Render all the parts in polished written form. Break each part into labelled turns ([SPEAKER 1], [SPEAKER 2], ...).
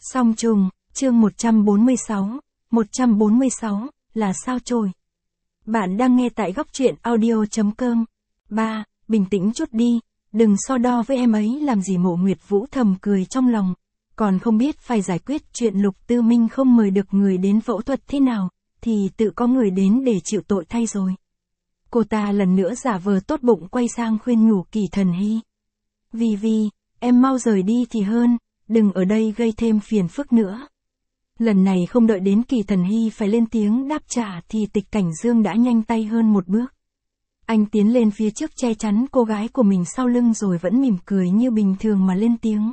[SPEAKER 1] Song trùng, chương 146, 146, là sao chổi. Bạn đang nghe tại góc truyện audio.com. 3. Bình tĩnh chút đi, đừng so đo với em ấy làm gì. Mộ Nguyệt Vũ thầm cười trong lòng, còn không biết phải giải quyết chuyện Lục Tư Minh không mời được người đến phẫu thuật thế nào, thì tự có người đến để chịu tội thay rồi. Cô ta lần nữa giả vờ tốt bụng quay sang khuyên nhủ Kỳ Thần Hy. Vì, em mau rời đi thì hơn, đừng ở đây gây thêm phiền phức nữa. Lần này không đợi đến Kỳ Thần Hy phải lên tiếng đáp trả thì Tịch Cảnh Dương đã nhanh tay hơn một bước. Anh tiến lên phía trước che chắn cô gái của mình sau lưng rồi vẫn mỉm cười như bình thường mà lên tiếng.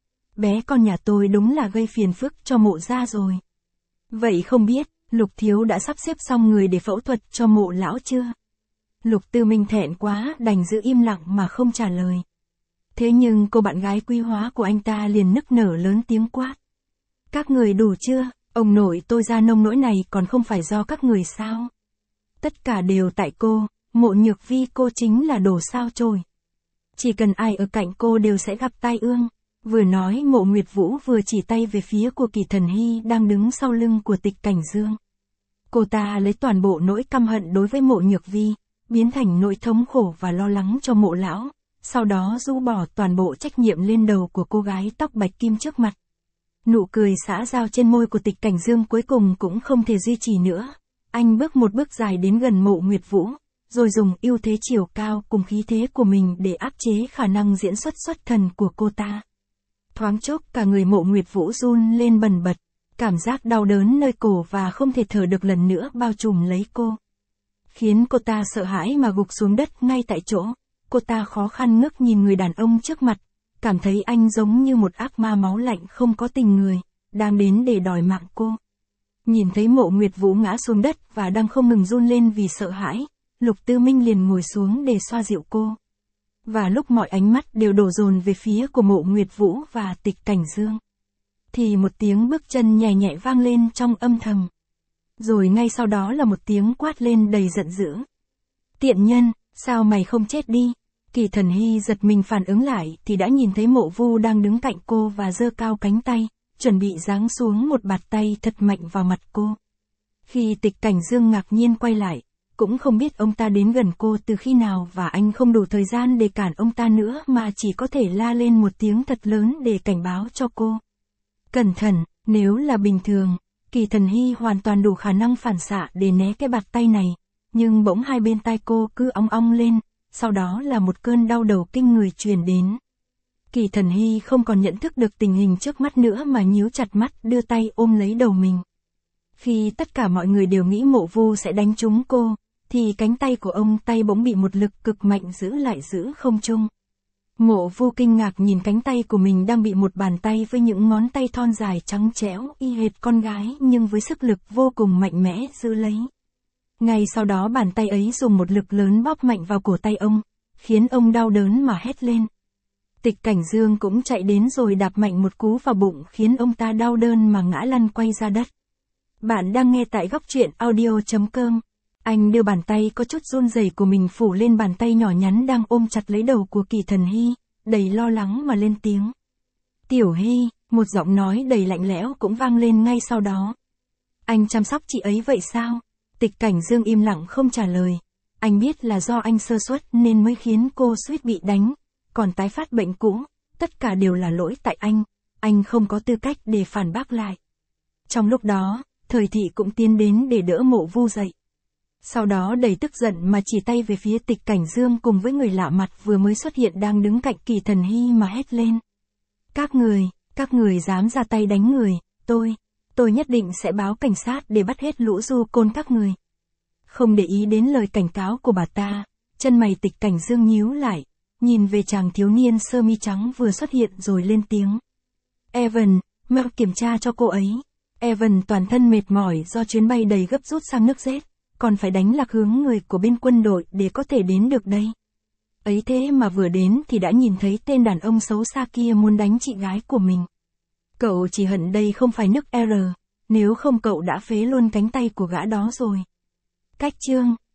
[SPEAKER 1] Bé con nhà tôi đúng là gây phiền phức cho Mộ gia rồi. Vậy không biết, Lục thiếu đã sắp xếp xong người để phẫu thuật cho Mộ lão chưa? Lục Tư Minh thẹn quá đành giữ im lặng mà không trả lời. Thế nhưng cô bạn gái quý hóa của anh ta liền nức nở lớn tiếng quát. Các người đủ chưa, ông nội tôi ra nông nỗi này còn không phải do các người sao? Tất cả đều tại cô, Mộ Nhược Vi cô chính là đồ sao chổi. Chỉ cần ai ở cạnh cô đều sẽ gặp tai ương. Vừa nói Mộ Nguyệt Vũ vừa chỉ tay về phía của Kỳ Thần Hy đang đứng sau lưng của Tịch Cảnh Dương. Cô ta lấy toàn bộ nỗi căm hận đối với Mộ Nhược Vi, biến thành nỗi thống khổ và lo lắng cho Mộ lão, sau đó rũ bỏ toàn bộ trách nhiệm lên đầu của cô gái tóc bạch kim trước mặt. Nụ cười xã giao trên môi của Tịch Cảnh Dương cuối cùng cũng không thể duy trì nữa. Anh bước một bước dài đến gần Mộ Nguyệt Vũ, rồi dùng ưu thế chiều cao cùng khí thế của mình để áp chế khả năng diễn xuất xuất thần của cô ta. Thoáng chốc cả người Mộ Nguyệt Vũ run lên bần bật, cảm giác đau đớn nơi cổ và không thể thở được lần nữa bao trùm lấy cô. Khiến cô ta sợ hãi mà gục xuống đất ngay tại chỗ. Cô ta khó khăn ngước nhìn người đàn ông trước mặt, cảm thấy anh giống như một ác ma máu lạnh không có tình người, đang đến để đòi mạng cô. Nhìn thấy Mộ Nguyệt Vũ ngã xuống đất và đang không ngừng run lên vì sợ hãi, Lục Tư Minh liền ngồi xuống để xoa dịu cô. Và lúc mọi ánh mắt đều đổ dồn về phía của Mộ Nguyệt Vũ và Tịch Cảnh Dương, thì một tiếng bước chân nhẹ nhẹ vang lên trong âm thầm. Rồi ngay sau đó là một tiếng quát lên đầy giận dữ. Tiện nhân, sao mày không chết đi? Kỳ Thần Hy giật mình phản ứng lại thì đã nhìn thấy Mộ Vu đang đứng cạnh cô và giơ cao cánh tay, chuẩn bị giáng xuống một bạt tay thật mạnh vào mặt cô. Khi Tịch Cảnh Dương ngạc nhiên quay lại, cũng không biết ông ta đến gần cô từ khi nào và anh không đủ thời gian để cản ông ta nữa mà chỉ có thể la lên một tiếng thật lớn để cảnh báo cho cô. Cẩn thận, nếu là bình thường, Kỳ Thần Hy hoàn toàn đủ khả năng phản xạ để né cái bạt tay này, nhưng bỗng hai bên tai cô cứ ong ong lên, sau đó là một cơn đau đầu kinh người truyền đến. Kỳ Thần Hy không còn nhận thức được tình hình trước mắt nữa mà nhíu chặt mắt đưa tay ôm lấy đầu mình. Khi tất cả mọi người đều nghĩ Mộ Vu sẽ đánh trúng cô, thì cánh tay của ông tay bỗng bị một lực cực mạnh giữ lại giữa không trung. Mộ Vu kinh ngạc nhìn cánh tay của mình đang bị một bàn tay với những ngón tay thon dài trắng trẻo y hệt con gái nhưng với sức lực vô cùng mạnh mẽ giữ lấy. Ngay sau đó bàn tay ấy dùng một lực lớn bóp mạnh vào cổ tay ông, khiến ông đau đớn mà hét lên. Tịch Cảnh Dương cũng chạy đến rồi đạp mạnh một cú vào bụng khiến ông ta đau đớn mà ngã lăn quay ra đất. Bạn đang nghe tại góc truyện audio.com. Anh đưa bàn tay có chút run rẩy của mình phủ lên bàn tay nhỏ nhắn đang ôm chặt lấy đầu của Kỳ Thần Hy, đầy lo lắng mà lên tiếng. Tiểu Hy, một giọng nói đầy lạnh lẽo cũng vang lên ngay sau đó. Anh chăm sóc chị ấy vậy sao? Tịch Cảnh Dương im lặng không trả lời. Anh biết là do anh sơ suất nên mới khiến cô suýt bị đánh, còn tái phát bệnh cũ, tất cả đều là lỗi tại anh không có tư cách để phản bác lại. Trong lúc đó, Thời Thị cũng tiến đến để đỡ Mộ Vu dậy. Sau đó đầy tức giận mà chỉ tay về phía Tịch Cảnh Dương cùng với người lạ mặt vừa mới xuất hiện đang đứng cạnh Kỳ Thần Hy mà hét lên. Các người dám ra tay đánh người, tôi nhất định sẽ báo cảnh sát để bắt hết lũ du côn các người. Không để ý đến lời cảnh cáo của bà ta, chân mày Tịch Cảnh Dương nhíu lại, nhìn về chàng thiếu niên sơ mi trắng vừa xuất hiện rồi lên tiếng. Evan, mau kiểm tra cho cô ấy. Evan toàn thân mệt mỏi do chuyến bay đầy gấp rút sang nước Z, còn phải đánh lạc hướng người của bên quân đội để có thể đến được đây. Ấy thế mà vừa đến thì đã nhìn thấy tên đàn ông xấu xa kia muốn đánh chị gái của mình. Cậu chỉ hận đây không phải nước R, nếu không cậu đã phế luôn cánh tay của gã đó rồi. Cách chương